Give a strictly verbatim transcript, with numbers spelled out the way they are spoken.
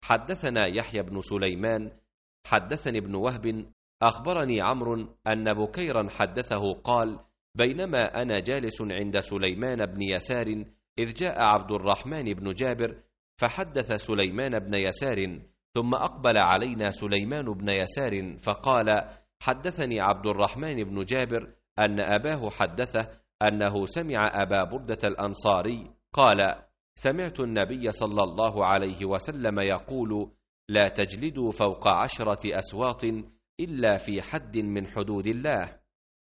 حدثنا يحيى بن سليمان حدثني ابن وهب أخبرني عمرو أن بكيرا حدثه قال: بينما أنا جالس عند سليمان بن يسار إذ جاء عبد الرحمن بن جابر فحدث سليمان بن يسار، ثم أقبل علينا سليمان بن يسار فقال: حدثني عبد الرحمن بن جابر أن أباه حدثه أنه سمع أبا بردة الأنصاري قال: سمعت النبي صلى الله عليه وسلم يقول: لا تجلدوا فوق عشرة أسواط إلا في حد من حدود الله.